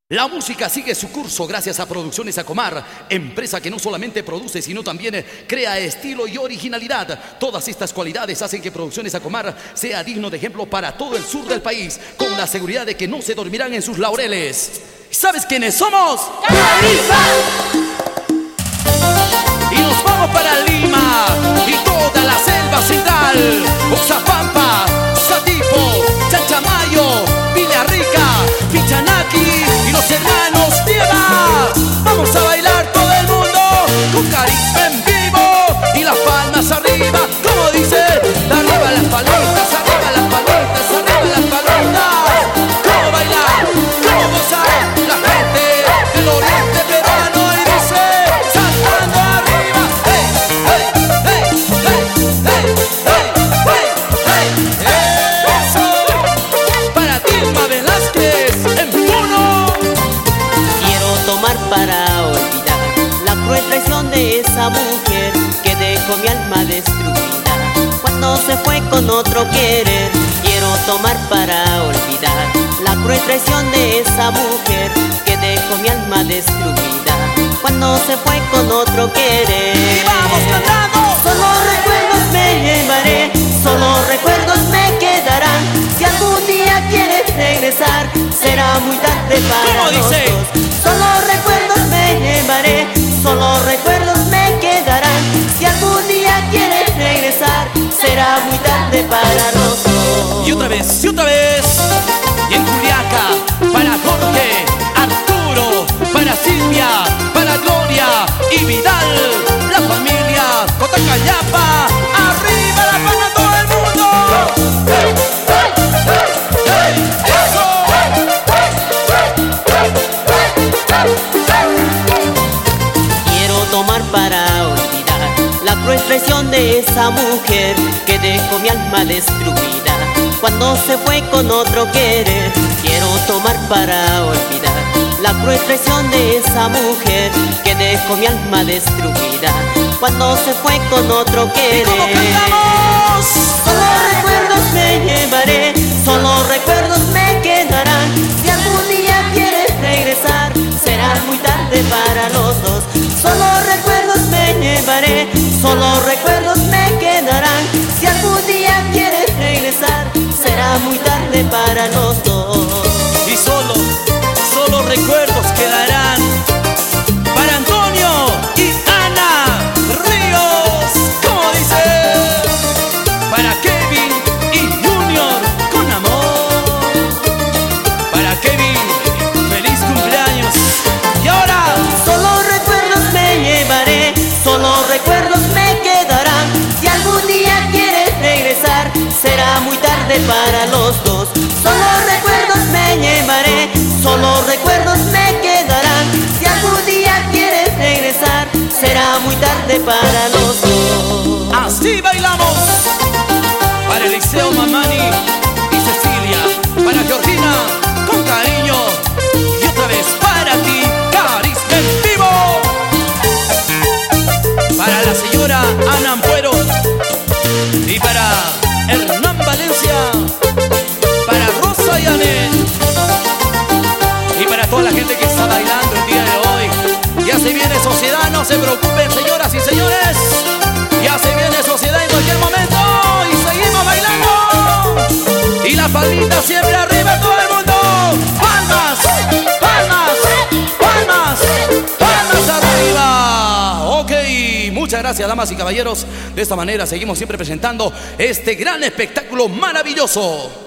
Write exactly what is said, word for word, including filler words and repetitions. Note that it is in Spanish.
La música sigue su curso gracias a Producciones Acomar, empresa que no solamente produce, sino también crea estilo y originalidad. Todas estas cualidades hacen que Producciones Acomar sea digno de ejemplo para todo el sur del país, con la seguridad de que no se dormirán en sus laureles. ¿Sabes quiénes somos? ¡Carifa! Y nos vamos para Lima y toda la selva central, Oxapampa, Satipo, Chachamayo, Villarrica, Pichanaki y los hermanos Dieva. Vamos a bailar todo el mundo con Carifa en vivo y las palmas arriba, como dice, arriba las palitas, arriba las palitas, arriba las palitas. ¿Cómo bailar? ¿Cómo gozar? La gente del oriente peruano y dice, saltando arriba. Hey, hey, hey, hey, hey, hey, hey, hey. Eso para Dilma Velázquez en Puno. Quiero tomar para olvidar la cruel traición de esa mujer que dejó mi alma destruida cuando se fue con otro querer. Quiero tomar para olvidar la cruel traición de esa mujer que dejó mi alma destruida cuando se fue con otro querer. Y vamos cantando. Solo recuerdos me llevaré, solo recuerdos me quedarán. Si algún día quieres regresar, será muy tarde para ¿Cómo dice? los dos. Solo recuerdos me llevaré, solo recuerdos me quedarán. Si algún día quieres regresar, será muy tarde para los dos. Y otra vez, y otra vez. Y en Juliaca, para Jorge, Arturo, para Silvia, para Gloria y Vidal. La familia Cotacayapa, arriba la palma todo el mundo. ¡Hey, hey, hey, hey! ¡Eso! Quiero tomar para olvidar la cruel traición de esa mujer que dejó mi alma destruida cuando se fue con otro querer. Quiero tomar para olvidar la cruel traición de esa mujer que dejó mi alma destruida cuando se fue con otro querer. ¿Cómo cantamos? Solo recuerdos me llevaré, solo recuerdos me quedarán. Si algún día quieres regresar, será muy tarde para los dos. Solo recuerdos me llevaré, solo recuerdos me quedarán. Si algún día quieres regresar, será muy tarde para los dos. Y solo, solo recuerdos quedarán para Antonio y Ana Ríos. ¿Cómo dice? Para Kevin y Junior con amor. Para Kevin, feliz cumpleaños. Y ahora, Solo recuerdos me llevaré, solo recuerdos me quedarán. Si algún día quieres regresar, será muy tarde para los dos. Solo recuerdos me llevaré, solo recuerdos me quedarán. Si algún día quieres regresar, será muy tarde para los dos. así bailamos. Para Eliseo Mamani y Cecilia, para Georgina, con cariño. Y otra vez para ti, Carifa en vivo. Para la señora Ana Ampuero y para Hernán Valencia, para Rosa y Anet y para toda la gente que está bailando el día de hoy. Ya se viene sociedad, no se preocupen, señoras y señores. Ya se viene sociedad en cualquier momento y seguimos bailando. Y la palmita siempre arriba, todo el mundo. Palmas, palmas, palmas, palmas arriba. Ok, muchas gracias, damas y caballeros. De esta manera seguimos siempre presentando este gran espectáculo maravilloso.